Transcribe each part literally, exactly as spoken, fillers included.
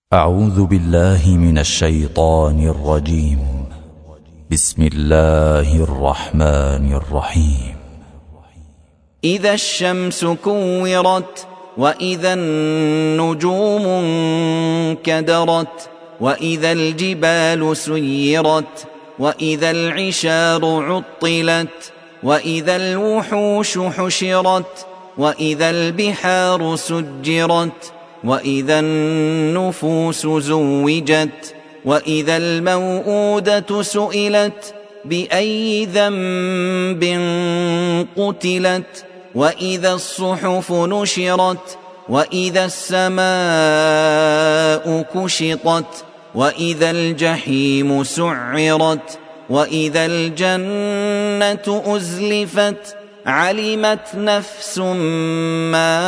أعوذ بالله من الشيطان الرجيم. بسم الله الرحمن الرحيم. إذا الشمس كورت، وإذا النجوم انكدرت، وإذا الجبال سيرت، وإذا العشار عطلت، وإذا الوحوش حشرت، وإذا البحار سجرت، وإذا النفوس زوجت، وإذا الموءودة سئلت بأي ذنب قتلت، وإذا الصحف نشرت، وإذا السماء كشطت، وإذا الجحيم سعرت، وإذا الجنة أزلفت، علمت نفس ما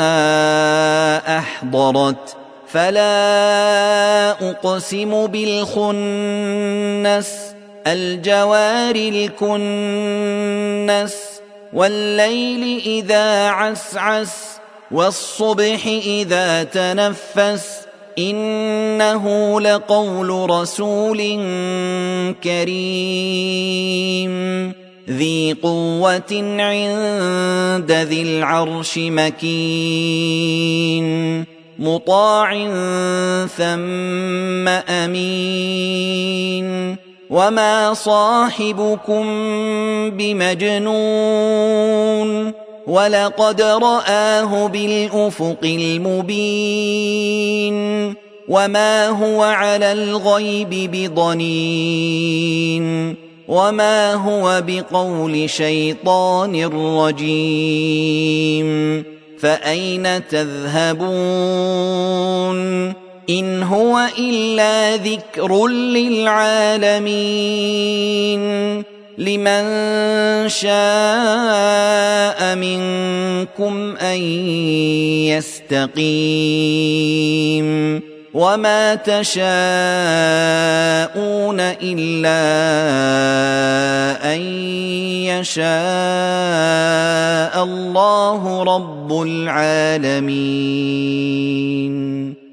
أحضرت. فلا أقسم بالخنس، الجوار الكنس، والليل إذا عسعس، والصبح إذا تنفس، إنه لقول رسول كريم ذي قوة عند ذي العرش مكين، مطاع ثم أمين. وما صاحبكم بمجنون، ولقد رآه بالأفق المبين، وما هو على الغيب بضنين، وما هو بقول شيطان رجيم. فأين تذهبون؟ إن هو إلا ذكر للعالمين، لمن شاء منكم أن يستقيم، وما تشاءون إلا أن يشاء الله رب العالمين.